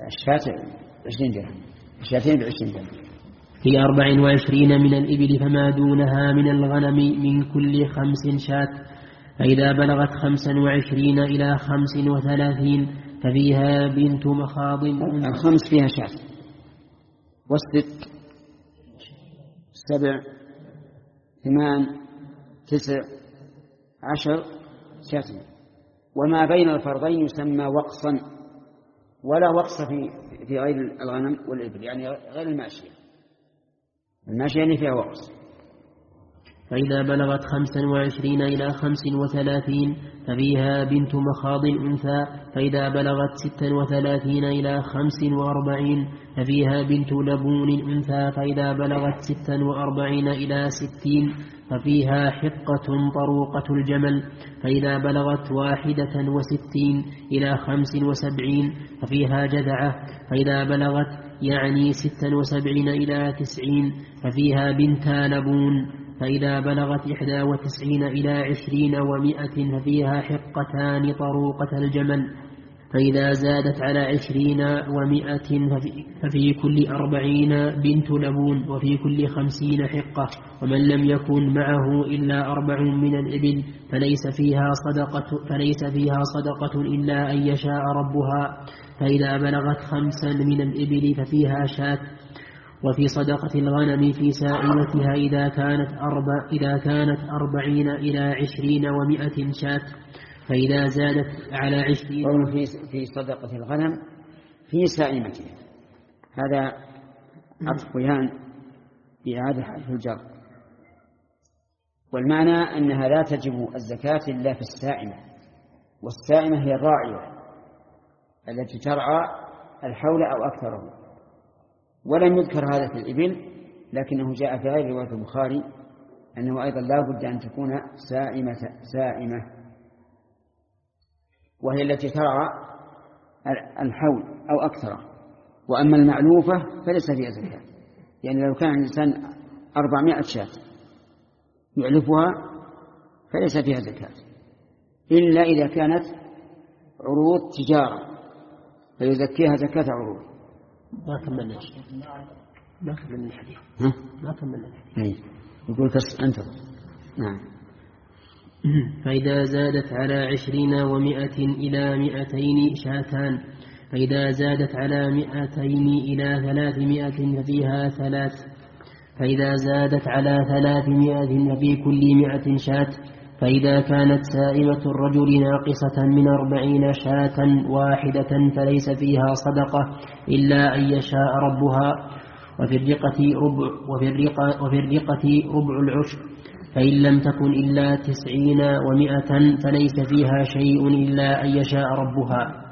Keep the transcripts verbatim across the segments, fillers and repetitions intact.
الشاة عشرين درهم، الشاتين بعشرين درهم. في أربع وعشرين من الإبل فما دونها من الغنم من كل خمس شاة. فإذا بلغت خمسا وعشرين إلى خمس وثلاثين ففيها بنت مخاض. الخمس فيها شاة، والست سبع ثمان تسع عشر شاة. وما بين الفرضين يسمى وقصا، ولا وقص في في غير الغنم والإبل، يعني غير الماشية. الماشية يعني فيها وقص. فإذا بلغت خمسا وعشرين إلى خمس وثلاثين ففيها بنت مخاض أنثى. فإذا بلغت ستا وثلاثين إلى خمس وأربعين ففيها بنت لبون أنثى. فإذا بلغت ستا وأربعين إلى ستين ففيها حقة طروقة الجمل. فإذا بلغت واحدة وستين إلى خمس وسبعين ففيها جذعة. فإذا بلغت يعني ستا وسبعين إلى تسعين ففيها بنتا لبون. فإذا بلغت إحدى وتسعين إلى عشرين ومائة ففيها حقتان طروقة الجمل. فإذا زادت على عشرين ومائة ففي, ففي كل أربعين بنت لبون، وفي كل خمسين حقة. ومن لم يكن معه إلا أربع من الإبل فليس فيها صدقة, فليس فيها صدقة إلا أن يشاء ربها. فإذا بلغت خمسا من الإبل ففيها شاة. وفي صدقة الغنم في سائمتها إذا كانت, أربع إذا كانت أربعين إلى عشرين ومائة شاة. فإذا زادت على عشرين في في صدقة الغنم في سائمتها، هذا عطف بيان بإعادة حرف الجر. والمعنى أنها لا تجب الزكاة إلا في السائمة، والسائمة هي الراعية التي ترعى الحول أو أكثره. ولم يذكر هذا في الإبل، لكنه جاء في غير رواية البخاري أنه أيضا لا بد أن تكون سائمة, سائمة وهي التي ترعى الحول أو أكثره. وأما المعلوفة فليس فيها زكاة، يعني لو كان الإنسان أربعمائة شاة يعلفها فليس فيها زكاة، إلا إذا كانت عروض تجارة فيزكيها زكاة عروض. ما كملنا ما كملنا الحديث ما كملنا الحديث يقول كس أنت. نعم. فإذا زادت على عشرين ومائة إلى مائتين شاتان. فإذا زادت على مائتين إلى ثلاثمائة ففيها ثلاث. فإذا زادت على ثلاثمائة ففي كل مائة شاة. فإذا كانت سائمة الرجل ناقصة من أربعين شاة واحدة فليس فيها صدقة إلا أن يشاء ربها. وفي الرقة ربع, وفي الرقة, وفي الرقة ربع العشر. فإن لم تكن إلا تسعين ومائة فليس فيها شيء إلا أن يشاء ربها.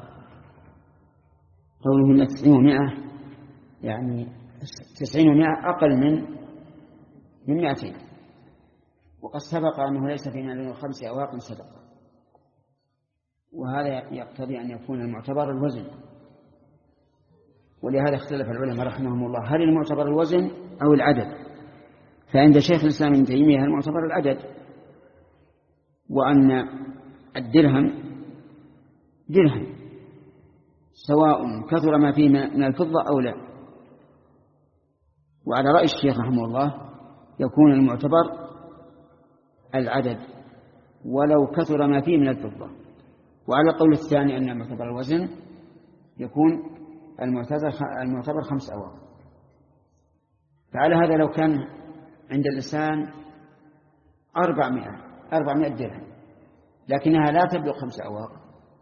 قوله من تسعين ومائة يعني تسعين ومائة أقل من من مائتين. وقد سبق أنه ليس في مال خمس أواق صدقة، وهذا يقتضي أن يكون المعتبر الوزن. ولهذا اختلف العلماء رحمهم الله هل المعتبر الوزن أو العدد. فعند شيخ الإسلام ابن تيمية المعتبر العدد، وأن الدرهم درهم سواء كثر ما فيه من الفضة أو لا. وعلى رأي الشيخ رحمه الله يكون المعتبر العدد ولو كثر ما فيه من الفضة. وعلى القول الثاني أن المعتبر الوزن يكون المعتبر خمس أواق. فعلى هذا لو كان عند الإنسان أربعمائة أربعمائة درهم لكنها لا تبلغ خمس أواق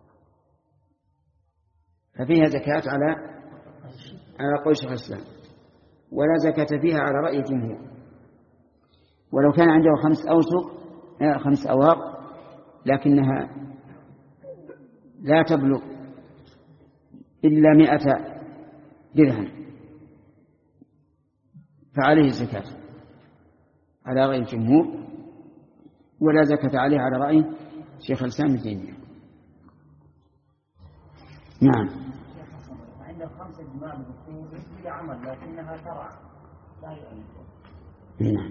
ففيها زكاة على على قول شيخ الإسلام، ولا زكاة فيها على رأي الجمهور. ولو كان عنده خمس أوسق خمس أواق لكنها لا تبلغ إلا مائة درهم فعليه الزكاة على رأي الجمهور، ولا زكاة عليه على رأي شيخ الإسلام ابن تيمية. نعم. عند الخمسة جماع بلا عمل لكنها ترعى لا يؤمن. نعم.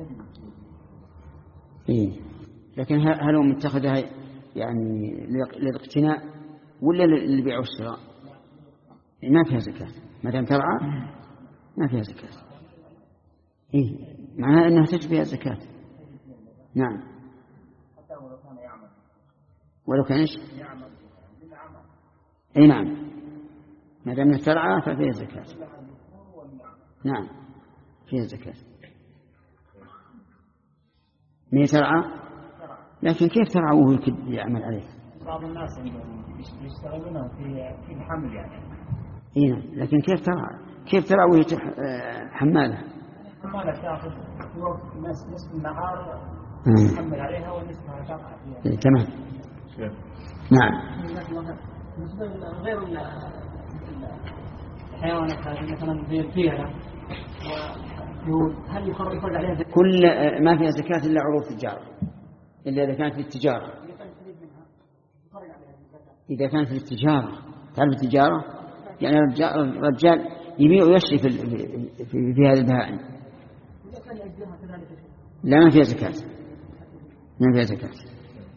إيه. لكن هل هو متخذها يعني للاقتناء ولا للبيع والشراء؟ ما فيها زكاة ما دام ترعى ما فيها زكاة. إيه معناها أنها تجب فيها زكاة. نعم ولو كان إيش أي نعم ما دام ترعى ففيها زكاة. نعم فيها زكاة. ما ترعى لكن كيف ترعى وهو يعمل عليه؟ بعض الناس يشتغلون في في الحمل يعني. إيه نعم لكن كيف ترعى كيف ترعى وهي حمالة؟ حمالة تأخذ في وقت نصف النهار تحمل عليها ونصفها ترعى فيها. إيه تمام. نعم. غير الحيوانات هذه مثلا زي الفيلة هل يخرج عليها زكاة؟ كل ما فيها زكاة إلا عروض التجارة إلا إذا كانت في التجارة. إذا كانت في التجارة تعرف التجارة يعني الرجال يبيع ويشتري في في, في هذه البهائم لا ما فيها زكاة ما فيها زكاة.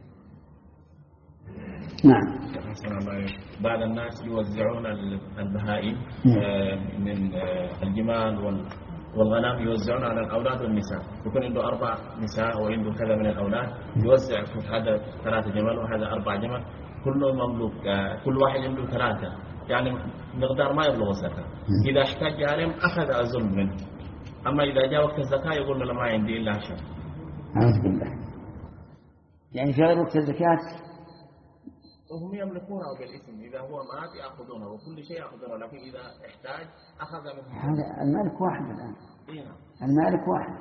نعم. بعض الناس يوزعون البهائم من الجمال والغنم يوزعون على الأولاد والنساء. يكون عنده أربع نساء وعنده كذا من الأولاد يوزع هذا ثلاثة جمال وهذا أربع جمال كله مملوك كل واحد عنده ثلاثة يعني مقدار ما يبلغ الزكاة. إذا احتاج عليهم أخذ الظلم منه. أما إذا جاء وقت الزكاة يقول له ما عندي إلا عشر. أعوذ بالله. يعني في غير وقت الزكاة وهم يملكونه بالاسم إذا هو مات يأخذونه وكل شيء يأخذونه لكن إذا احتاج أخذ منه. هذا المالك واحد الآن. إيه. المالك واحد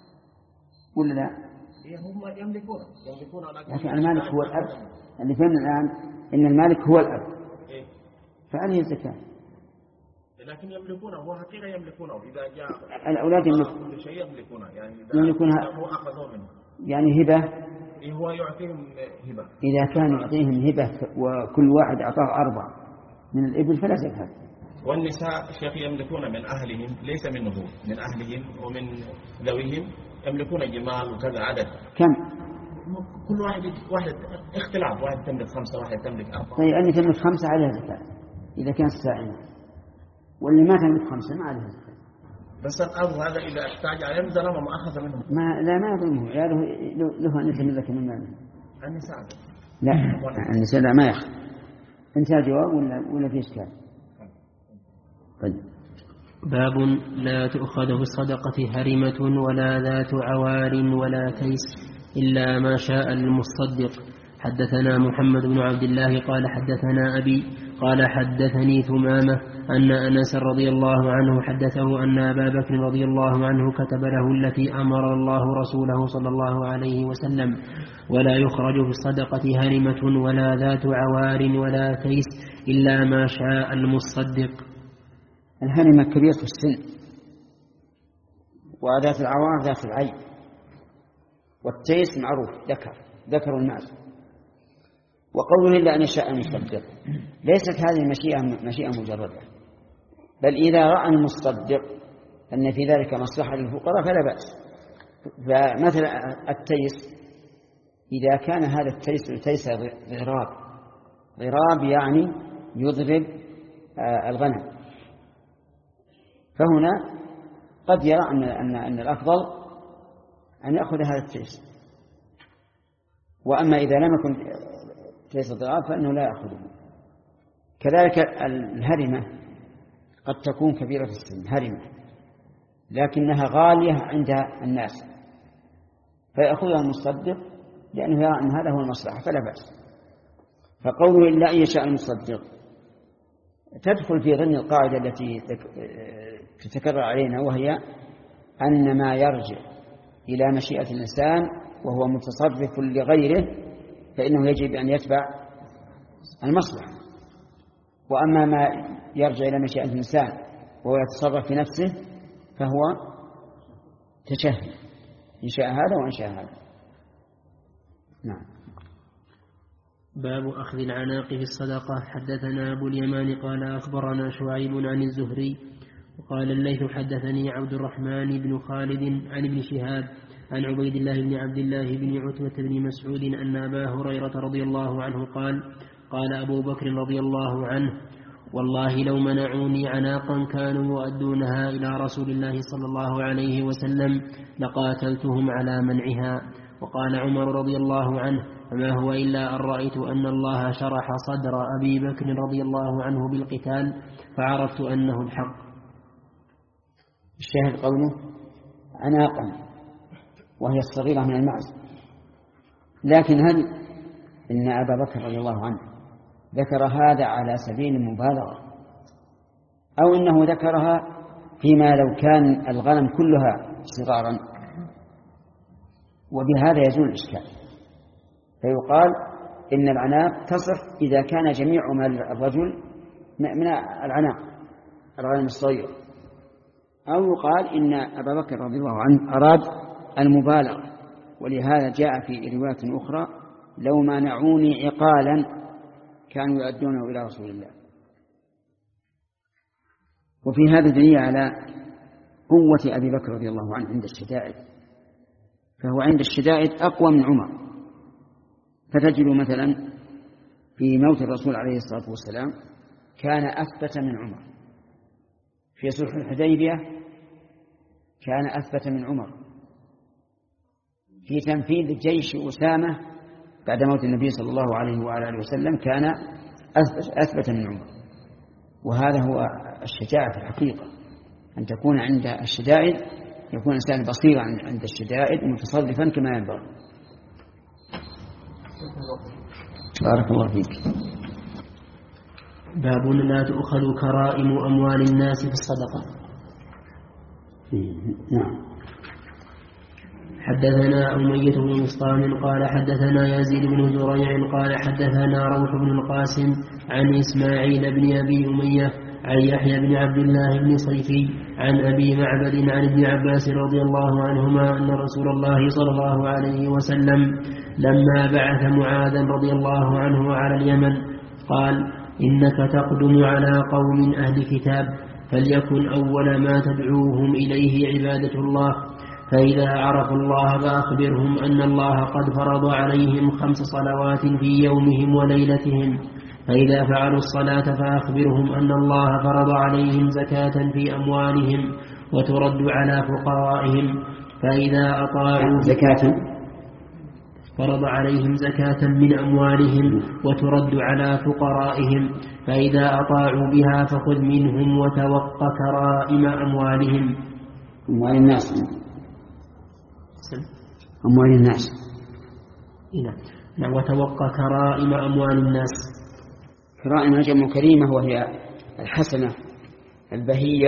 ولا لا؟ إيه هم يملكونه يملكونه لكن, لكن المالك هو الأب اللي فهمنا الآن إن المالك هو الأب. إيه. فعليه الزكاة. لكن يملكونه هو حقيقة يملكونه إذا جاء الأولاد يملكون كل شيء يملكونه يعني إذا يملكونها هو أخذوا منه يعني هبة. إيه هو يعطيهم هبة. إذا كان يعطيهم هبة وكل واحد أعطاه أربع من الإبل فلا زكاة. والنساء شيخ يملكون من أهلهم ليس منه من أهلهم ومن ذويهم يملكون جمال وكذا عدد. كم؟ كل واحد واحد اختلاف واحد تملك خمسة واحد تملك أربعة. طيب أني تملك خمسة عليها زكاة إذا كانت سائمة واللي ما تملك خمسة ما عليها زكاة. بس الأب هذا إذا احتاج عليهم ظلم ما أخذ منهم. ما لا ما يظلمه يا له له أن يتملك من ماله. النساء لا النساء لا ما يأخذ. أنت جواب ولا ولا في إشكال؟ طيب. باب لا تؤخذ في الصدقة هرمة ولا ذات عوار ولا تيس إلا ما شاء المصدق. حدثنا محمد بن عبد الله قال حدثنا أبي قال حدثني ثمامة أن أنس رضي الله عنه حدثه أن أبا بكر رضي الله عنه كتب له التي أمر الله رسوله صلى الله عليه وسلم ولا يخرج في الصدقة هرمة ولا ذات عوار ولا تيس إلا ما شاء المصدق. الهرمة كبيرة السن وذات العوار ذات العين والتيس معروف ذكر ذكر الناس. وقوله إلا أن يشاء المصدق ليست هذه المشيئة مشيئة مجردة بل إذا رأى المصدق أن في ذلك مصلحة للفقراء فلا بأس. فمثل التيس إذا كان هذا التيس تيس ضراب ضراب يعني يضرب الغنم فهنا قد يرى أن, أن, أن الأفضل أن يأخذ هذا التيس. وأما إذا لم يكن تيس الضراب فإنه لا يأخذه. كذلك الهرمة قد تكون كبيرة في السن هرمة لكنها غالية عند الناس فيأخذها المصدق لأنه يرى أن هذا هو المصلحة فلا بأس. فقوله إلا أن يشاء المصدق تدخل في ضمن القاعدة التي تتكرر علينا وهي أن ما يرجع إلى مشيئة الإنسان وهو متصرف لغيره فإنه يجب أن يتبع المصلحة. وأما ما يرجع إلى مشيئة الإنسان وهو يتصرف في نفسه فهو تشهي إن شاء هذا وإن شاء هذا. نعم. باب أخذ العناق في الصدقة. حدثنا أبو اليمان قال أخبرنا شعيب عن الزهري وقال الليث حدثني عبد الرحمن بن خالد عن ابن شهاب عن عبيد الله بن عبد الله بن عتبة بن مسعود أن أبا هريرة رضي الله عنه قال قال أبو بكر رضي الله عنه والله لو منعوني عناقا كانوا يؤدونها إلى رسول الله صلى الله عليه وسلم لقاتلتهم على منعها. وقال عمر رضي الله عنه: فما هو إلا أن رأيت أن الله شرح صدر أبي بكر رضي الله عنه بالقتال فعرفت أنه الحق. الشاهد قوله عناقا وهي الصغيرة من المعز. لكن هل إن أبا بكر رضي الله عنه ذكر هذا على سبيل المبالغة، أو إنه ذكرها فيما لو كان الغنم كلها صغارا؟ وبهذا يزول الإشكال، فيقال إن العناق تصح إذا كان جميع مال الرجل من العناق الغنم الصغير، أو يقال إن أبا بكر رضي الله عنه أراد المبالغة، ولهذا جاء في رواية أخرى: لو منعوني عقالا كانوا يؤدونه إلى رسول الله. وفي هذا دليل على قوة أبي بكر رضي الله عنه عند الشدائد، فهو عند الشدائد أقوى من عمر. فتجد مثلا في موت الرسول عليه الصلاة والسلام كان أثبت من عمر، في صلح الحديبية كان أثبت من عمر، في تنفيذ جيش أسامة بعد موت النبي صلى الله عليه وآله وسلم كان أثبت من عمر. وهذا هو الشجاعة في الحقيقة، أن تكون عند الشدائد يكون الإنسان بصيرا عند الشدائد متصرفا كما ينبغي. بارك الله فيك. باب لا تؤخذ كرائم أموال الناس في الصدقة. نعم. حدثنا أمية بن مسطان قال حدثنا يزيد بن زريع قال حدثنا روح بن القاسم عن إسماعيل بن أبي أمية عن يحيى بن عبد الله بن صيفي عن أبي معبد عن ابن عباس رضي الله عنهما أن رسول الله صلى الله عليه وسلم لما بعث معاذا رضي الله عنه على اليمن قال: إنك تقدم على قوم أهل كتاب، فليكن أول ما تدعوهم إليه عبادة الله، فإذا عرفوا الله فأخبرهم أن الله قد فرض عليهم خمس صلوات في يومهم وليلتهم، فإذا فعلوا الصلاة فأخبرهم أن الله فرض عليهم زكاة في أموالهم وترد على فقرائهم، فإذا أطاعوا زكاة فرض عليهم زكاة من أموالهم وترد على فقرائهم، فإذا أطاعوا بها فخذ منهم وتوق كرائم أموالهم. أموال الناس أموال الناس نعم. وتوق كرائم أموال الناس. كرائم جمع كريمة، وهي الحسنة البهية،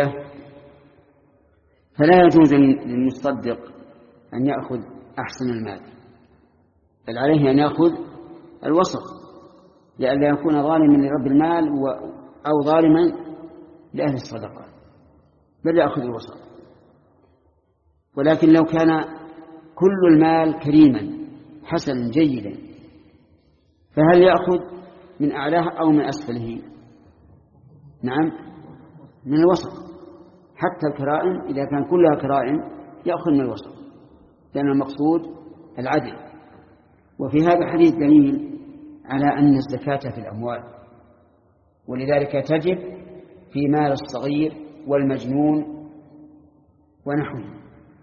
فلا يجوز للمصدق أن يأخذ أحسن المال، بل عليه أن يأخذ الوسط، لئلا يكون ظالما لرب المال أو ظالما لأهل الصدقة، بل يأخذ الوسط. ولكن لو كان كل المال كريما حسنا جيدا، فهل يأخذ من أعلاه أو من أسفله؟ نعم، من الوسط. حتى الكرائم إذا كان كلها كرائم يأخذ من الوسط، لأن المقصود العدل. وفي هذا الحديث دليل على أن الزكاة في الأموال، ولذلك تجب في مال الصغير والمجنون ونحوه،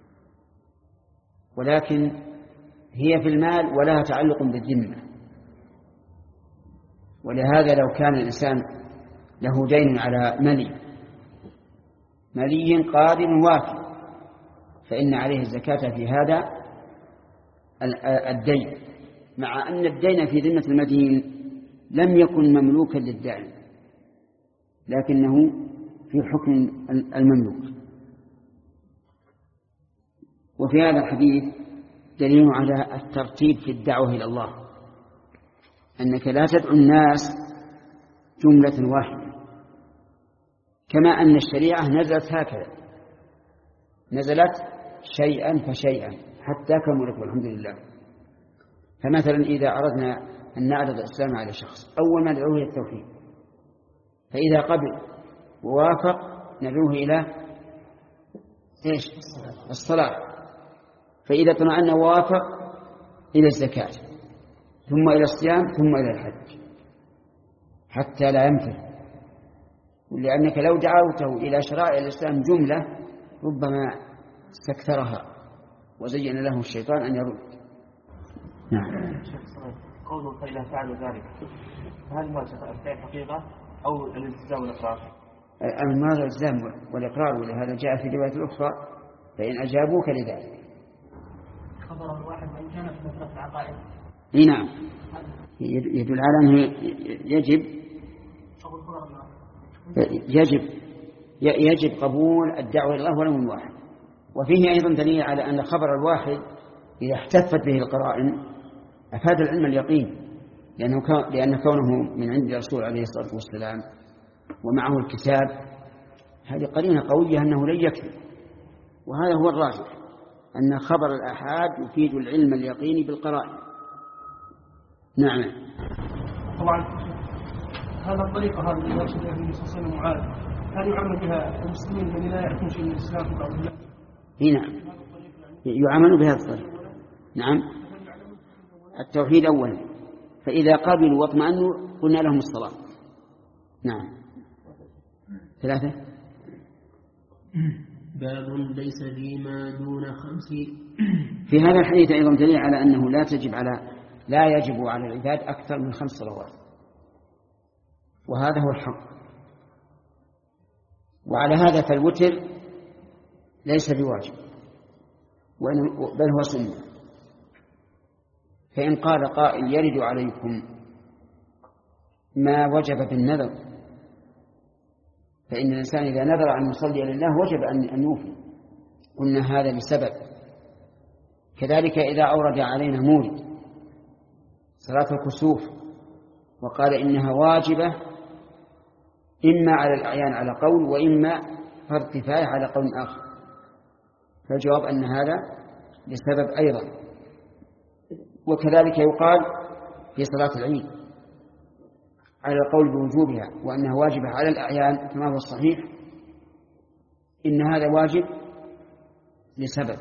ولكن هي في المال ولها تعلق بالذمة. ولهذا لو كان الإنسان له دين على ملي ملي قادر وافي، فإن عليه الزكاة في هذا الدين، مع أن الدين في ذمة المدين لم يكن مملوكا للدائن، لكنه في حكم المملوك. وفي هذا الحديث دليل على الترتيب في الدعوة إلى الله، أنك لا تدعو الناس جملة واحدة، كما أن الشريعة نزلت هكذا، نزلت شيئا فشيئا حتى كملت والحمد لله. فمثلا إذا أردنا أن نعرض الإسلام على شخص، أول ما ندعوه إلى التوحيد، فإذا قبل ووافق ندعوه إلى إيش؟ الصلاة، فإذا اطمأن ووافق إلى الزكاة، ثم إلى الصيام، ثم إلى الحج، حتى لا يمتثل. لأنك لو دعوته إلى شرائع الإسلام جملة ربما استكثرها وزين له الشيطان أن يرد. نعم. قوله فإذا فعلوا ذلك هل ما الفعل حقيقة أو الالتزام والإقرار؟ المراد الالتزام والإقرار، ولهذا جاء في رواية الأخرى فإن أجابوك لذلك. خبر الواحد وإن كان في مطلق العقائد. نعم، يدل على أنه يجب يجب يجب قبول الدعوة إلى الله ولو من واحد. وفيه أيضا دليل على أن خبر الواحد إذا احتفت به القرائن أفاد العلم اليقين، لأنه لأن كونه من عند الرسول عليه الصلاة والسلام ومعه الكتاب هذه قرينة قوية أنه لن يكفي. وهذا هو الراجح، أن خبر الآحاد يفيد العلم اليقيني بالقرائن. نعم. طبعا هذا الطريقة هذه التي يرشد فيها النبي صلى الله عليه وسلم معاذ هل يعمل بها المسلمين الذين لا يعرفون شيء من الإسلام في بعض البلاد؟ نعم، يعمل بهذا الطريقة. نعم، التوحيد أولا، فإذا قبلوا واطمأنوا قلنا لهم الصلاة. نعم. ثلاثة. باب ليس فيما دون خمس. في هذا الحديث أيضا دليل على أنه لا تجب على لا يجب على العباد أكثر من خمس صلوات، وهذا هو الحق. وعلى هذا فالوتر ليس بواجب بل هو سنة. فإن قال قائل يرد عليكم ما وجب بالنذر، فإن الإنسان إذا نذر أن يصلي لله وجب أن يوفي، قلنا هذا لسبب. كذلك إذا أورد علينا مورد صلاة الكسوف وقال إنها واجبة إما على الأعيان على قول وإما فرض كفاية على قول آخر، فالجواب أن هذا لسبب أيضا. وكذلك يقال في صلاة العيد على القول بوجوبها وأنها واجبة على الأعيان كما هو الصحيح، إن هذا واجب لسبب.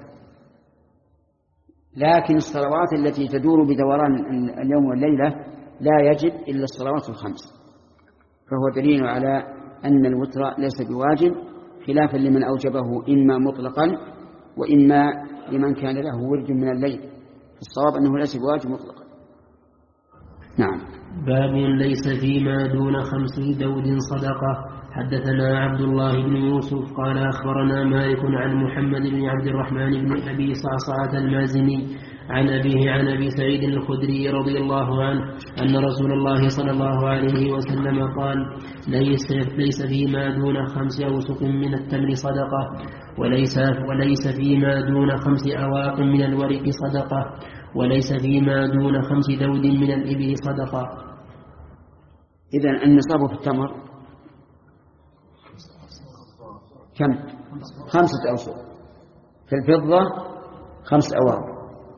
لكن الصلوات التي تدور بدوران اليوم والليلة لا يجب إلا الصلوات الخمس، فهو دليل على أن الوتر ليس بواجب، خلافا لمن أوجبه إما مطلقا وإما لمن كان له ورد من الليل. الصواب أنه ليس بواجب مطلقا. نعم. باب ليس فيما دون خمس دود صدقة. حدثنا عبد الله بن يوسف قال أخبرنا مالك عن محمد بن عبد الرحمن بن أبي صعصعة المازني عن أبيه عن أبي سعيد الخدري رضي الله عنه أن رسول الله صلى الله عليه وسلم قال ليس, ليس فيما دون خمس أوسق من التمر صدقة، وليس, وليس فيما دون خمس أواق من الورق صدقة، وليس فيما دون خمس دود من الإبل صدقة. إذن النصاب في التمر كم؟ خمسة أوسق. في الفضة خمس أواق.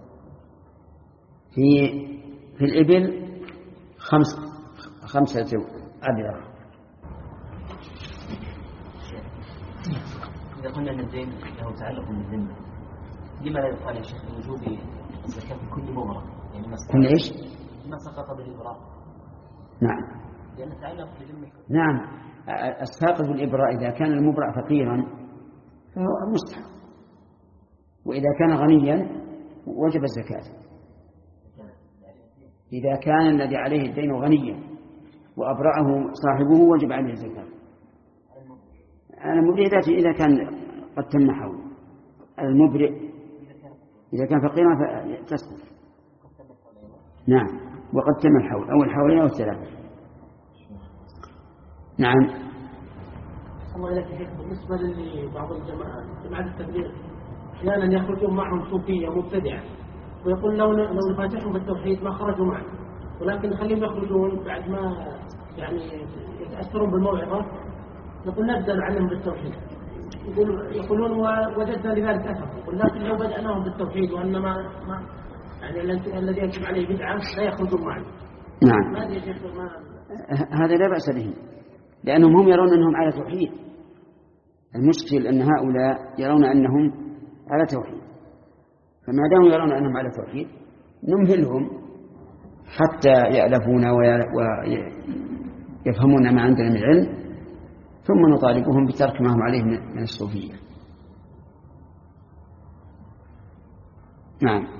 في في الإبل خمس خمسة أبيض. إذا قلنا أن الدين له تعلق بالذمة، لما لا يقال يا شيخ وجوب الزكاة في كل مبرة؟ يعني كل إيش؟ ما سقط بالإبراء. نعم. لأن تعلق بالذمة. نعم. الساقط بالإبراء إذا كان المبرأ فقيرا فهو مستحق، وإذا كان غنيا وجب الزكاة. إذا كان الذي عليه الدين غنيا وأبرأه صاحبه وجب عليه الزكاة. على المبرئ إذا كان قد تم حول. المبرئ إذا كان فقيرا فتسقط. نعم، وقد تم الحول أو الحولين أو الثلاثة. نعم. الله إليك شيخ، بالنسبة لبعض الجماعات جماعة التبليغ أحيانا يخرجون معهم صوفية مبتدعة ويقول لو لو نفاتحهم بالتوحيد ما خرجوا معه، ولكن نخليهم يخرجون بعد ما يعني يتأثرون بالموعظة نقول نبدأ نعلمهم بالتوحيد. يقول يقولون وجدنا لذلك أثر، يقول لكن لو بدأناهم بالتوحيد وأن ما ما يعني الذي يجب عليه بدعة لا يخرجون معه. نعم. هذا يا شيخ ما هذا لا بأس به، لأنهم هم يرون أنهم على توحيد. المشكل أن هؤلاء يرون أنهم على توحيد، فما داموا يرون أنهم على توحيد نمهلهم حتى يألفون ويفهمون ما عندنا من العلم، ثم نطالبهم بترك ما هم عليه من الصوفية. نعم.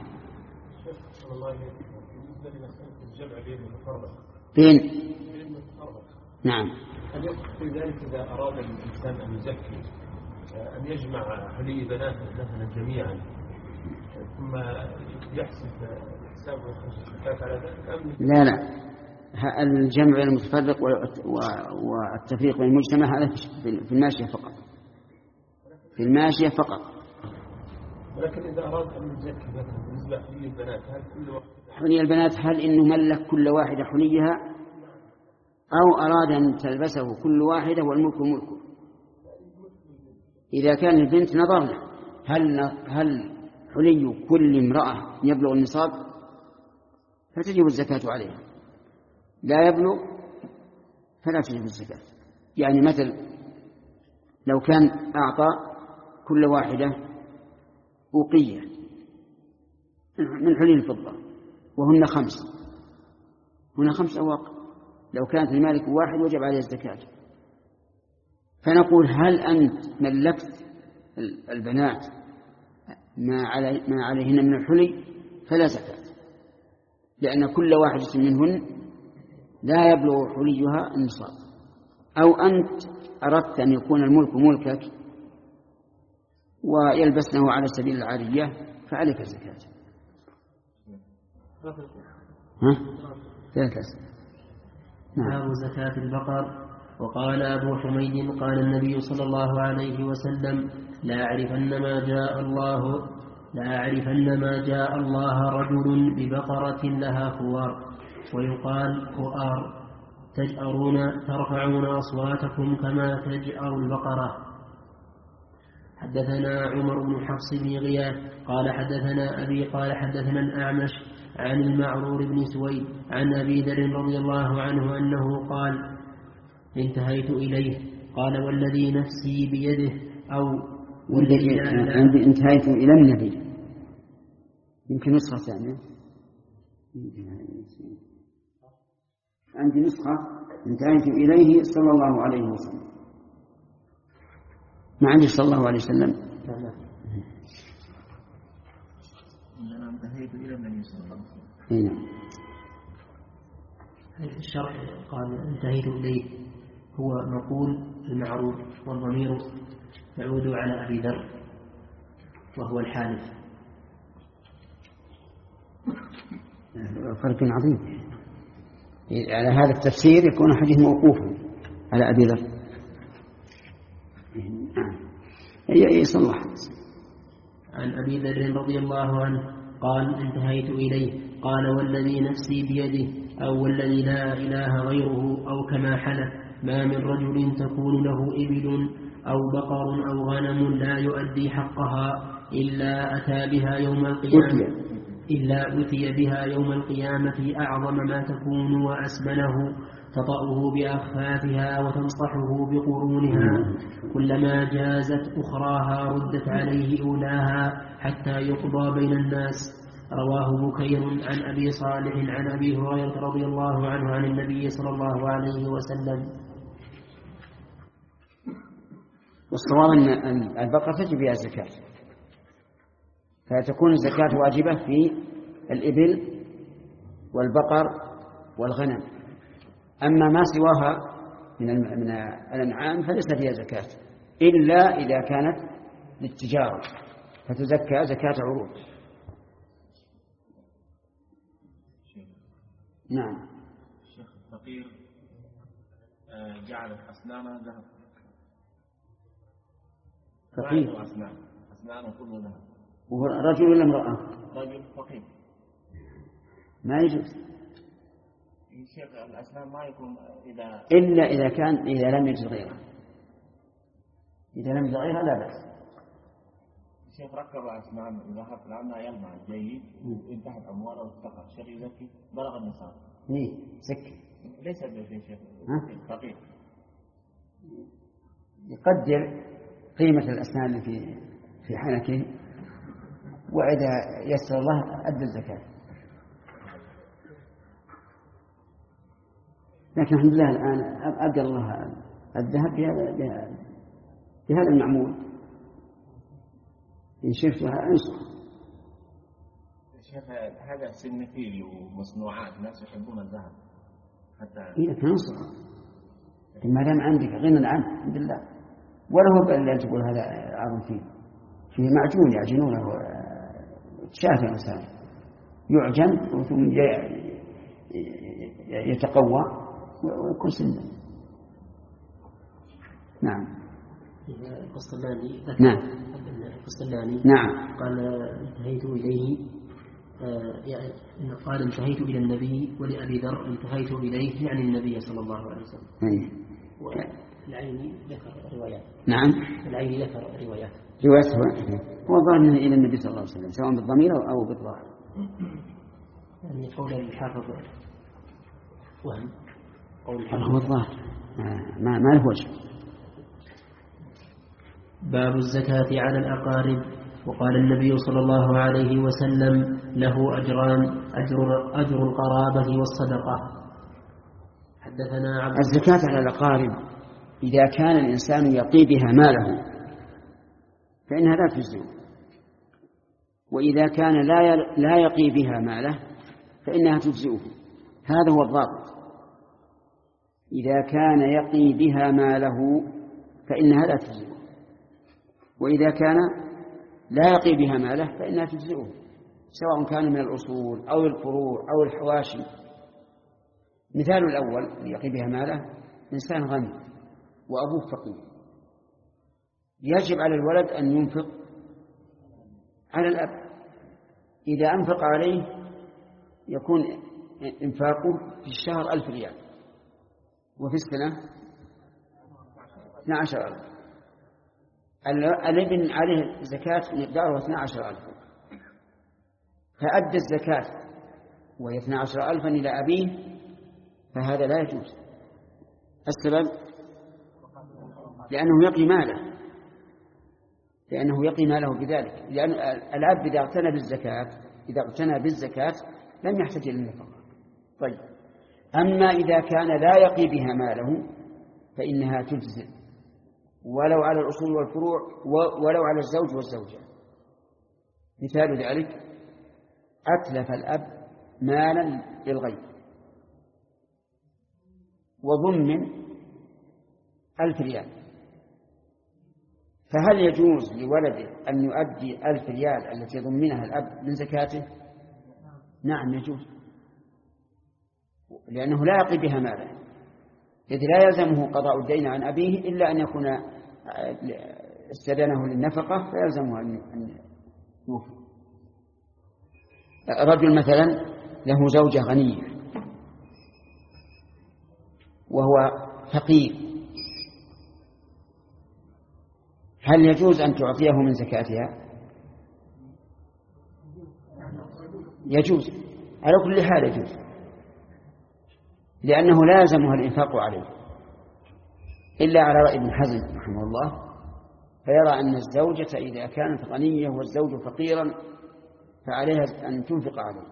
بين نعم. هل يدخل في ذلك إذا أراد الإنسان أن يزكي أن يجمع حلي بناته مثلا جميعا ثم يحسب حساب الزكاة على ذلك أم لا لا، الجمع المتفرق والتفريق بين المجتمع هذا في الماشية فقط، في الماشية فقط. ولكن إذا أراد أن يزكي مثلا بالنسبة حلي البنات، هل كل واحد حلي البنات هل إنه ملك كل واحدة حليها أو أراد أن تلبسه كل واحدة والملك ملكه؟ إذا كان البنت نظرنا هل هل حلي كل امرأة يبلغ النصاب فتجب الزكاة عليها، لا يبلغ فلا تجب الزكاة. يعني مثل لو كان أعطى كل واحدة أوقية من حلي الفضة وهن خمس، هنا خمس أواق، لو كانت المالك واحد وجب عليه الزكاة. فنقول هل أنت ملكت البنات ما, علي ما عليهن من الحلي فلا زكاة، لأن كل واحدة منهن لا يبلغ حليها النصاب. أو أنت أردت أن يكون الملك ملكك ويلبسنه على سبيل العارية فعليك الزكاة. ها؟ ثلاثة. باب زكاة البقر. وقال أبو حميد قال النبي صلى الله عليه وسلم لا أعرفن ما جاء الله لا أعرفن ما جاء الله رجل ببقرة لها خوار ويقال خؤار تجأرون ترفعون أصواتكم كما تجأر البقرة. حدثنا عمر بن حفص بن غياث قال حدثنا أبي قال حدثنا الأعمش عن المعرور بن سويد عن أبي ذر رضي الله عنه أنه قال انتهيت إليه قال والذي نفسي بيده أو والذي عندي انتهيت إلى النبي، يمكن نسخة ثانية عندي نسخة انتهيت إليه صلى الله عليه وسلم، ما عندي صلى الله عليه وسلم. أنا انتهيت إلى النبي صلى الله عليه وسلم. الشرح قال انتهيت إليه هو مقول المعروف والضمير يعود على أبي ذر وهو الحالف. فرق عظيم على هذا التفسير، يكون حديث موقوفا على أبي ذر يصلح. عن أبي ذر رضي الله عنه قال انتهيت إليه قال والذي نفسي بيده أو والذي لا إله غيره أو كما حلف ما من رجل تكون له إبل أو بقر أو غنم لا يؤدي حقها إلا أتى بها يوم القيامة إلا أتي بها يوم القيامة أعظم ما تكون وأسمنه تطأه بأخفافها وتنصحه بقرونها كلما جازت أخراها ردت عليه أولاها حتى يقضى بين الناس. رواه بكير عن أبي صالح عن أبي هريرة رضي الله عنه عن النبي صلى الله عليه وسلم. والصواب أن البقرة تجب بها الزكاة، فتكون الزكاة واجبة في الإبل والبقر والغنم. أما ما سواها من من الأنعام فليس فيها زكاة إلا إذا كانت للتجارة فتزكى زكاة عروض. نعم. الشيخ الفقير جعلت أسنانه ذهب. فقير أسنان أسنانه كله ذهب. وهو رجل ولا امرأة؟ رجل فقير. ما يجوز. الشيخ الأسنان ما يكون إذا إلا إذا كان إذا لم يجد غيره. إذا لم يجد غيرها لا بأس. الشيخ ركب أسنان ذهب لأنها يلمع جيد وانتهت أمواله وافتقر الشيخ يزكي بلغ النصاب. إيه زكي. ليس بشيء شيخ فقير. يقدر قيمة الأسنان اللي في في حنكه وإذا يسر الله أدى الزكاة. لكن الحمد لله الآن أبدى الله الذهب بهذا, بهذا المعمول إن شفتها أنصح. شيخ هذا سنفيل ومصنوعات الناس يحبون الذهب حتى إذا كان أنصح ما دام عندك غنى عنه الحمد لله. ولا هو بأن تقول هذا عظم فيه فيه معجون يعجنونه شافع مثلا يعجن ثم يتقوى ويكون سنة. نعم. القسطلاني نعم. القسطلاني نعم. قال انتهيت إليه يعني قال انتهيت إلى النبي ولأبي ذر انتهيت إليه يعني النبي صلى الله عليه وسلم. أيه. والعيني ذكر روايات. نعم. العيني ذكر روايات. روايات هو ظاهر إلى النبي صلى الله عليه وسلم سواء بالضمير أو بالظاهر. يعني قول الحافظ وهم قول الحافظ هو الظاهر ما ما له وجه. باب الزكاة على الأقارب. وقال النبي صلى الله عليه وسلم له أجران أجر, أجر القرابة والصدقة. حدثنا عبد الزكاة على الأقارب إذا كان الإنسان يقي بها ماله فإنها لا تجزئه، وإذا كان لا لا يقي بها ماله فإنها تجزئه. هذا هو الضابط. إذا كان يقي بها ماله فإنها لا تجزئه، وإذا كان لا يقي بها ماله فإنها تجزئه، سواء كان من الأصول أو الفروع أو الحواشي. مثال الأول يقي بها ماله إنسان غني وأبوه فقير، يجب على الولد أن ينفق على الأب. إذا أنفق عليه يكون إنفاقه في الشهر ألف ريال وفي السنة اثنا عشر ألف. الابن عليه زكاة مقداره اثنا عشر ألف، فأدى الزكاة وهي اثنا عشر ألفا إلى أبيه، فهذا لا يجوز. السبب لأنه يقي ماله لأنه يقي ماله بذلك، لأن الأب إذا اعتنى بالزكاة إذا اعتنى بالزكاة لم يحتاج إلى النفقة. طيب، أما إذا كان لا يقي بها ماله فإنها تجزئ، ولو على الأصول والفروع ولو على الزوج والزوجة. مثال ذلك أتلف الأب مالا للغير وضمن ألف ريال، فهل يجوز لولده أن يؤدي ألف ريال التي ضمنها الأب من زكاته؟ نعم يجوز، لأنه لا يقي بها مالا، إذ لا يلزمه قضاء الدين عن أبيه إلا أن يكون استدانه للنفقة فيلزمه أن يوفي. رجل مثلا له زوجة غنية وهو فقير، هل يجوز أن تعطيه من زكاتها؟ يجوز، على كل حال يجوز، لأنه لا يلزمها الإنفاق عليه، إلا على رأي ابن حزم رحمه الله، فيرى أن الزوجة إذا كانت غنية والزوج فقيرا فعليها أن تنفق عليه،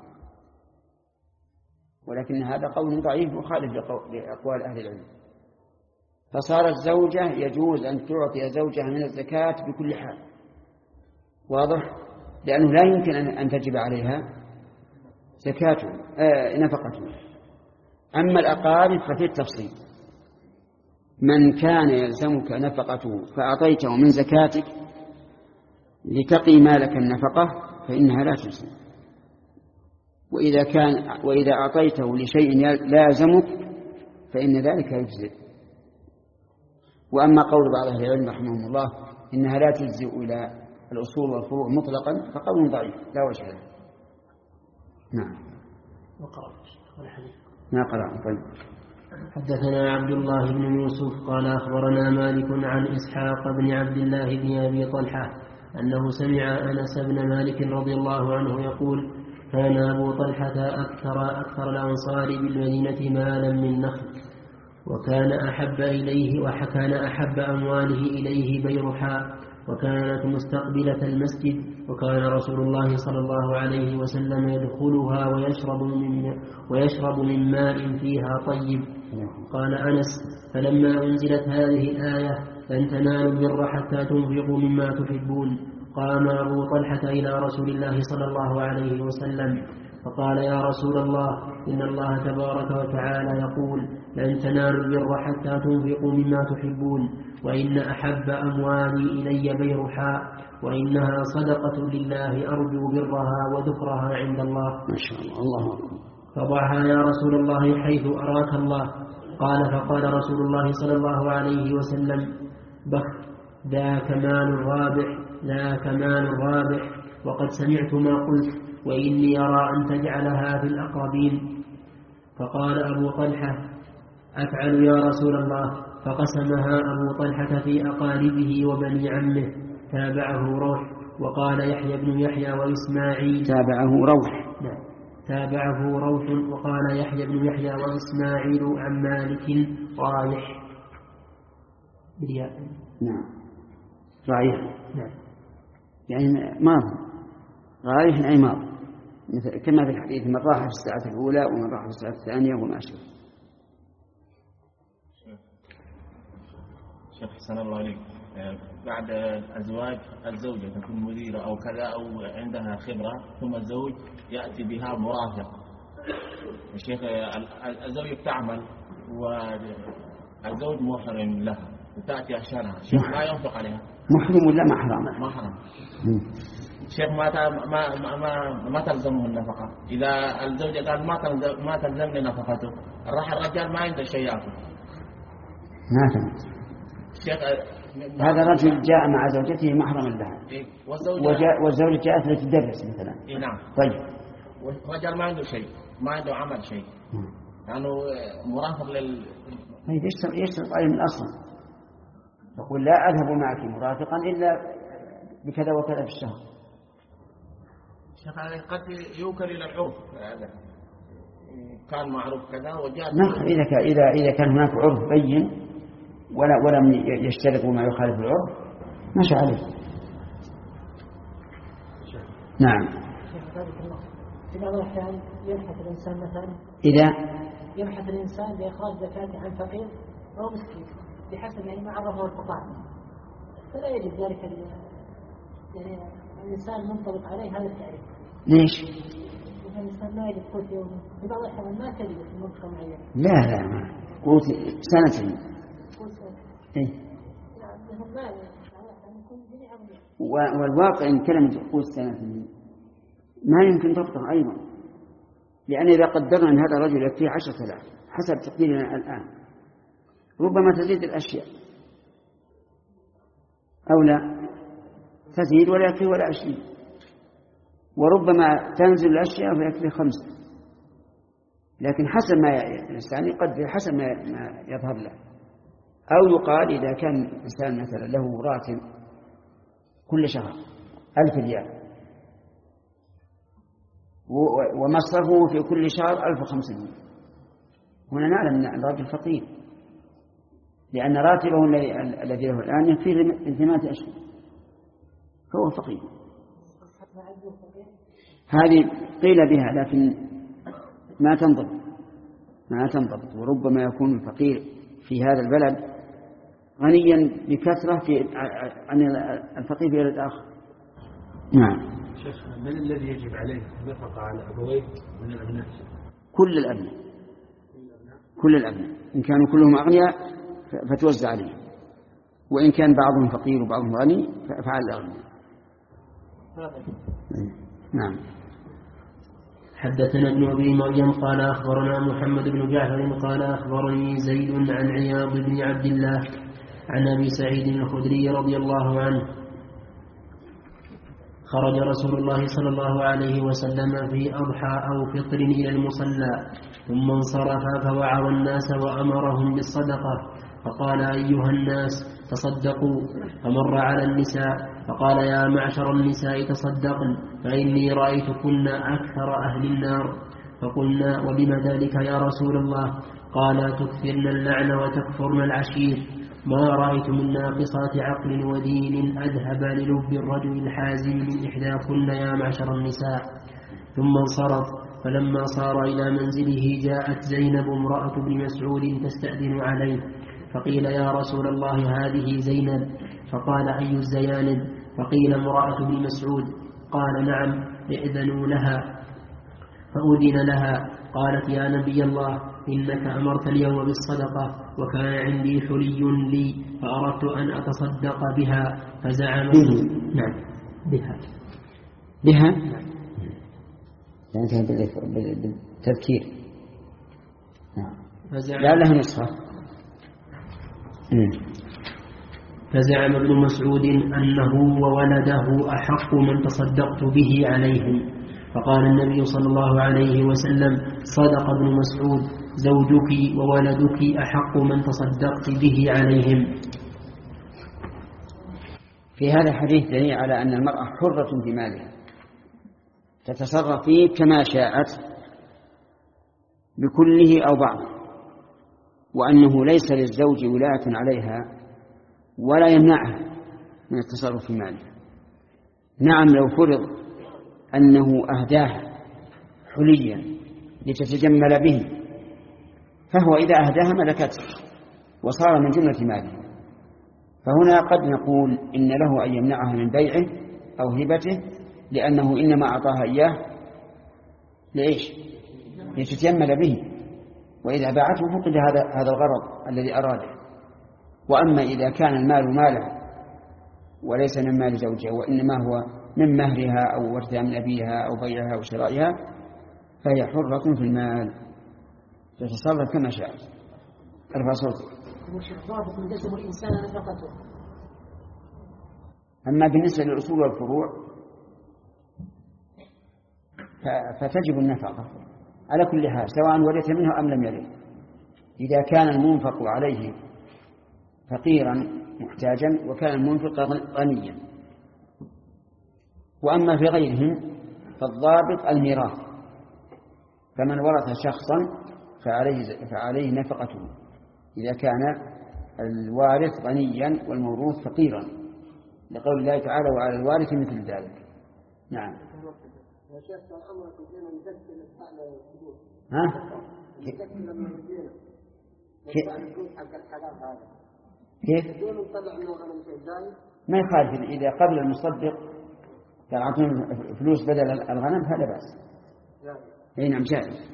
ولكن هذا قول ضعيف مخالف لأقوال أهل العلم. فصارت زوجة يجوز أن تعطي زوجها من الزكاة بكل حال، واضح؟ لأنه لا يمكن أن تجب عليها زكاة آه نفقته. أما الأقارب ففي التفصيل، من كان يلزمك نفقته فأعطيته من زكاتك لتقي مالك النفقة فإنها لا تجزي، وإذا كان وإذا أعطيته لشيء لا يلزمك فإن ذلك يجزي. وأما قول بعض أهل العلم رحمهم الله إنها لا تجزئ إلى الأصول والفروع مطلقا فقول ضعيف لا وجه له. نعم. وقرأ الحديث. ما قرأ. طيب. حدثنا عبد الله بن يوسف قال أخبرنا مالك عن إسحاق بن عبد الله بن أبي طلحة أنه سمع أنس بن مالك رضي الله عنه يقول: كان أبو طلحة أكثر أكثر الأنصار بالمدينة مالا من نخل، وكان أحب إليه وكان أحب أمواله إليه بيرحاء، وكانت مستقبلة المسجد، وكان رسول الله صلى الله عليه وسلم يدخلها ويشرب من, ويشرب من ماء فيها طيب، قال أنس: فلما أنزلت هذه الآية لن تنالوا البر حتى تنفقوا مما تحبون، قام أبو طلحة إلى رسول الله صلى الله عليه وسلم فقال: يا رسول الله، إن الله تبارك وتعالى يقول: لن تنالوا البر حتى تنفقوا مما تحبون، وإن أحب أموالي إلي بيرحاء، وإنها صدقة لله أرجو برها وذكرها عند الله. ما شاء الله. الله أكبر. فضعها يا رسول الله حيث أراك الله. قال: فقال رسول الله صلى الله عليه وسلم: بخ، ذاك مال رابح، ذاك مال رابح، وقد سمعت ما قلت، وإني أرى أن تجعلها في الأقربين. فقال أبو طلحة: أفعل يا رسول الله. فقسمها أبو طلحة في أقاربه وبني عمه. تابعه روح. وقال يحيى بن يحيى وإسماعيل. تابعه روح. نعم. تابعه روح. وقال يحيى بن يحيى وإسماعيل عن مالك رايح بالياء. نعم. رايح. نعم. يعني ماضي. رايح أي ماضي، مثل كما في الحديث: من راح في الساعة الأولى ومن راح في الساعة الثانية وما أشبه. شيخ حسن الله عليك، بعد الزواج الزوجة تكون مديرة أو كذا أو عندها خبرة، ثم الزوج يأتي بها مرافق. الشيخ الزوجة تعمل والزوج محرم لها وتأتي عشانها، الشيخ ما ينفق عليها. محرم ولا محرم؟ محرم. الشيخ ما ما ما ما تلزمه النفقة. إذا الزوجة قال ما تلزم ما تلزمني نفقته، راح الرجال ما عنده شيء يأكل. ما فهمت. هذا رجل جاء مع زوجته محرما لها، وجاء والزوجة جاءت لتدرس مثلا. إيه نعم. طيب. والرجال ما عنده شيء، ما عنده عمل شيء، يعني مرافق لل. طيب يشترط يشترط عليه من الأصل، يقول: لا أذهب معك مرافقا إلا بكذا وكذا في الشهر. شيخ قد يوكل إلى العرف، كان معروف كذا وجاء. نعم. إذا كان إذا إذا كان هناك عرف بين ولا ولم يشترط ما يخالف العرف مشى عليه. نعم. في بعض الأحيان يبحث الإنسان مثلا إذا يبحث الإنسان بإخراج زكاة عن فقير أو مسكين بحسب يعني ما عرفه الفقهاء، فلا يجب ذلك يعني الإنسان منطبق عليه هذا التعريف. ليش؟ لأن الإنسان ما يجب قوت يومي، في بعض الأحيان ما تجد في منطقة معينة. لا لا ما قوت سنة. إيه؟ والواقع إن كلمة قوت سنة ما يمكن تفطر أيضا، لأن إذا قدرنا أن هذا الرجل يكفيه عشرة آلاف حسب تقديرنا الآن، ربما تزيد الأشياء أو لا تزيد ولا يكفي ولا عشرين، وربما تنزل الأشياء فيكفي خمسة، لكن حسب ما الإنسان يقدر حسب ما يظهر له. أو يقال إذا كان الإنسان مثلا له راتب كل شهر ألف ريال ومصرفه في كل شهر ألف وخمسمائة، هنا نعلم أن الرجل فقير، لأن راتبه الذي له الآن يكفيه لثمانية أشهر، فهو فقير. هذه قيل بها لكن ما تنضبط ما تنضبط وربما يكون الفقير في هذا البلد غنيا بكثرة في عن الفقير في بلد آخر. نعم. شيخ، من الذي يجب عليه النفقة على أبويه من الأبناء؟ كل الأبناء، كل الأبناء إن كانوا كلهم أغنياء فتوزع عليهم، وإن كان بعضهم فقير وبعضهم غني فعلى الأغنياء. نعم. حدثنا ابن أبي مريم قال أخبرنا محمد بن جعفر قال أخبرني زيد عن عياض بن عبد الله عن أبي سعيد الخدري رضي الله عنه: خرج رسول الله صلى الله عليه وسلم في أضحى أو فطر إلى المصلى، ثم انصرف فوعظ الناس وأمرهم بالصدقة، فقال: أيها الناس تصدقوا. فمر على النساء فقال: يا معشر النساء تصدقن، فإني رأيتكن أكثر أهل النار. فقلنا: وبما ذلك يا رسول الله؟ قال: تكثرن اللعن وتكفرن العشير. ما رأيت من ناقصات عقل ودين أذهب للب الرجل الحازم من إحداكن يا معشر النساء. ثم انصرف فلما صار إلى منزله جاءت زينب امرأة ابن مسعود تستأذن عليه، فقيل يا رسول الله هذه زينب، فقال أي الزيانب؟ فقيل امرأة ابن مسعود، قال نعم ائذنوا لها، فأذن لها. قالت يا نبي الله إنك أمرت اليوم بالصدقة وكان عندي حلي لي فأردت أن أتصدق بها، فزعم نعم بها بها يعني بالتذكير نعم لا لها نسخة. فزعم ابن مسعود أنه وولده أحق من تصدقت به عليهم، فقال النبي صلى الله عليه وسلم صدق ابن مسعود، زوجك وولدك أحق من تصدقت به عليهم. في هذا الحديث دليل على أن المرأة حرة في مالها تتصرف فيه كما شاءت بكله أو بعضه، وأنه ليس للزوج ولاية عليها ولا يمنعها من التصرف في مالها. نعم لو فرض أنه أهداها حليا لتتجمل به فهو إذا أهداها ملكته وصار من جملة ماله، فهنا قد نقول إن له أن يمنعها من بيعه أو هبته، لأنه إنما أعطاها إياه لإيش؟ لتتجمل به، وإذا باعته فقد هذا هذا الغرض الذي أراده. وأما إذا كان المال ماله وليس من مال زوجها وإنما هو من مهرها أو ورثها من أبيها أو بيعها أو شرائها فهي حرة في المال تتصرف كما شاءت. ارفع صوتك. أما بالنسبة للأصول والفروع فتجب النفقة على كل حال سواء ورث منه أم لم يرث، إذا كان المنفق عليه فقيرا محتاجا وكان المنفق غنيا. وأما في غيرهم فالضابط الميراث، فمن ورث شخصا فعليه, فعليه نفقته إذا كان الوارث غنيا والموروث فقيرا، لقول الله تعالى وعلى الوارث مثل ذلك. نعم. ها؟ كيف؟ ما يخالف إذا قبل المصدق كان عطون فلوس بدل الغنم هذا بأس. اي نعم جائز.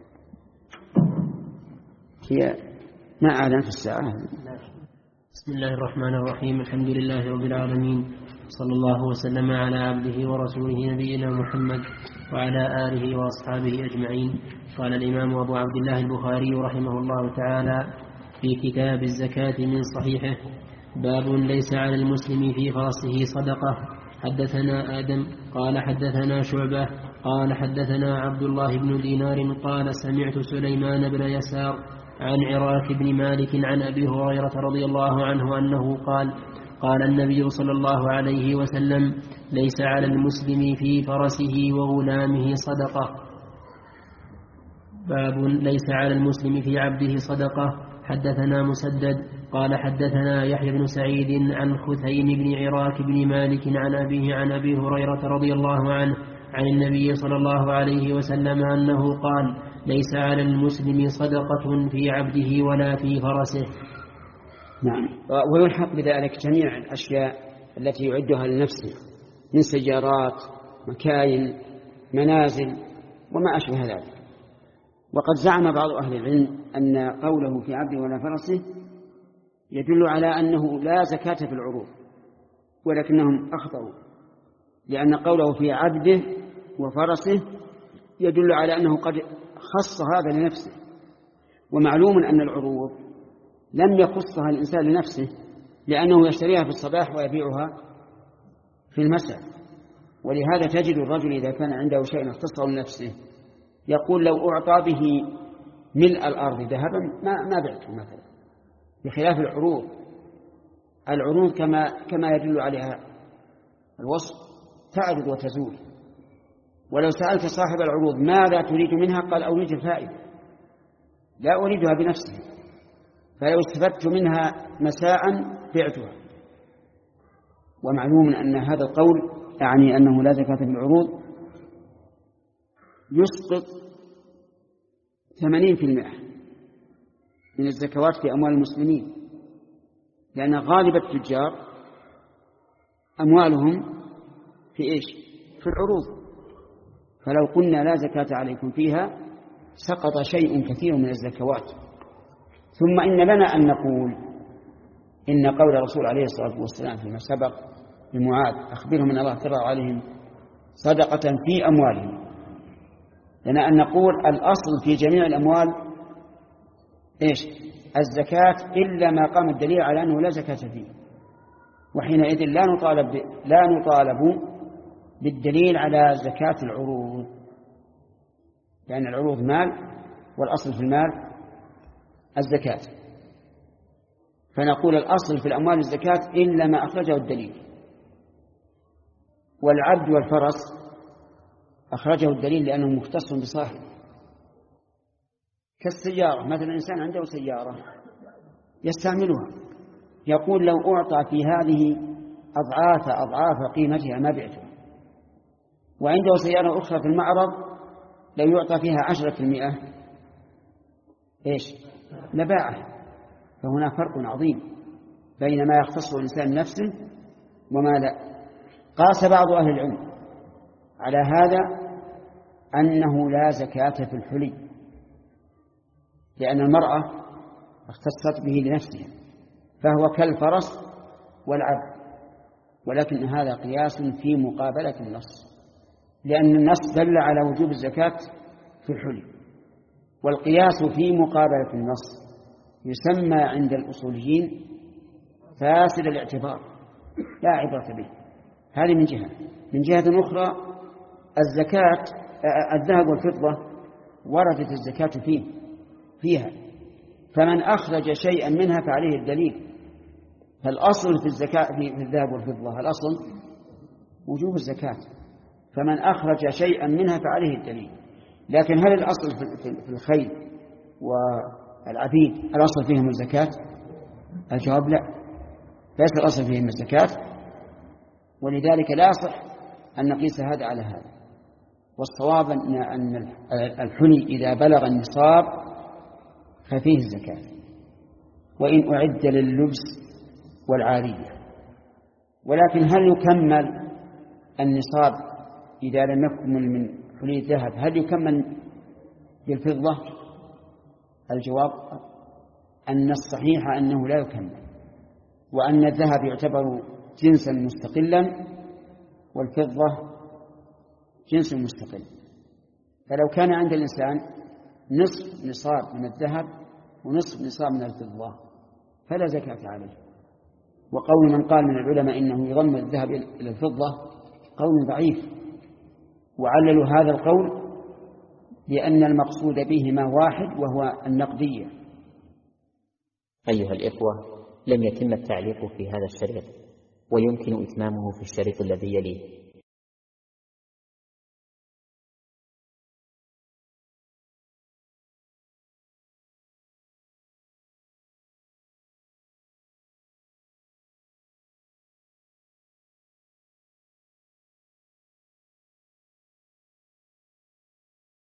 هي ما أعلن في الساعة. بسم الله الرحمن الرحيم، الحمد لله رب العالمين، صلى الله وسلم على عبده ورسوله نبينا محمد وعلى آله وأصحابه أجمعين. قال الإمام أبو عبد الله البخاري رحمه الله تعالى في كتاب الزكاة من صحيحه: باب ليس على المسلم في فرسه صدقة. حدثنا آدم قال حدثنا شعبة قال حدثنا عبد الله بن دينار قال سمعت سليمان بن يسار عن عراك بن مالك عن أبي هريرة رضي الله عنه أنه قال: قال النبي صلى الله عليه وسلم: ليس على المسلم في فرسه وغلامه صدقة. باب ليس على المسلم في عبده صدقة. حدثنا مسدد قال حدثنا يحيى بن سعيد عن خثيم بن عراك بن مالك عن أبيه عن أبي هريرة رضي الله عنه عن النبي صلى الله عليه وسلم أنه قال: ليس على المسلم صدقة في عبده ولا في فرسه. نعم. ويلحق بذلك جميع الأشياء التي يعدها لنفسه من سيارات، مكاين، منازل وما أشبه ذلك. وقد زعم بعض أهل العلم أن قوله في عبده ولا فرسه يدل على أنه لا زكاة في العروض، ولكنهم أخطأوا، لأن قوله في عبده وفرسه يدل على أنه قد خص هذا لنفسه. ومعلوم أن العروض لم يخصها الإنسان لنفسه، لأنه يشتريها في الصباح ويبيعها في المساء. ولهذا تجد الرجل إذا كان عنده شيء اختصه لنفسه يقول لو أعطى به ملء الأرض ذهبا ما ما بعته مثلا، بخلاف العروض. العروض كما كما يدل عليها الوصف تعرض وتزول. ولو سألت صاحب العروض ماذا تريد منها قال أريد الفائدة، لا أريدها بنفسها، فلو استفدت منها مساء بعتها. ومعلوم أن هذا القول يعني أنه لا زكاة في العروض يسقط ثمانين بالمئة من الزكوات في أموال المسلمين، لأن غالب التجار أموالهم في إيش؟ في العروض. فلو قلنا لا زكاة عليكم فيها سقط شيء كثير من الزكوات. ثم إن لنا أن نقول إن قول الرسول عليه الصلاة والسلام فيما سبق لمعاذ أخبرهم أن الله افترض عليهم صدقة في أموالهم، لنا أن نقول الأصل في جميع الأموال إيش؟ الزكاة، إلا ما قام الدليل على أنه لا زكاة فيه، وحينئذ لا نطالب لا نطالب بالدليل على زكاة العروض، لأن العروض مال والأصل في المال الزكاة. فنقول الأصل في الأموال الزكاة إلا ما أخرجه الدليل. والعبد والفرس أخرجه الدليل لأنه مختص بصاحبه، كالسيارة مثلا، إنسان عنده سيارة يستعملها، يقول لو أعطى في هذه أضعاف أضعاف قيمتها ما بعتها، وعنده سيارة أخرى في المعرض لو يعطى فيها عشرة في المئة إيش؟ لباعه. فهنا فرق عظيم بين ما يختص الإنسان نفسه وما لا. قاس بعض أهل العلم على هذا أنه لا زكاة في الحلي، لأن المرأة اختصت به لنفسها فهو كالفرس والعبد، ولكن هذا قياس في مقابلة النص، لأن النص دل على وجوب الزكاة في الحلي، والقياس في مقابلة النص يسمى عند الأصوليين فاسد الاعتبار، لا عبرة به. هذه من جهة. من جهة أخرى الزكاة الذهب والفضة وردت الزكاة فيه فيها، فمن أخرج شيئا منها فعليه الدليل. فالأصل في الزكاة في الذهب والفضة الأصل وجوب الزكاة، فمن أخرج شيئا منها فعليه الدليل. لكن هل الأصل في الخيل والعبيد الأصل فيهم الزكاة؟ الجواب لا، ليس الأصل فيهم الزكاة، ولذلك لا يصح أن نقيس هذا على هذا. والصواب أن الحلي إذا بلغ النصاب ففيه الزكاة، وإن أعد لللبس والعارية. ولكن هل يكمل النصاب إذا لم يكمل من حلي الذهب؟ هل يكمل بالفضة؟ الجواب أن الصحيح أنه لا يكمل، وأن الذهب يعتبر جنسا مستقلا والفضة جنس مستقل. فلو كان عند الإنسان نصف نصاب من الذهب ونصف نصاب من الفضة فلا زكاة عليه. وقول من قال من العلماء إنه يضم الذهب إلى الفضة قول ضعيف، وعللوا هذا القول لأن المقصود بهما واحد وهو النقدية. أيها الإخوة، لم يتم التعليق في هذا الشريط، ويمكن إتمامه في الشريط الذي يليه.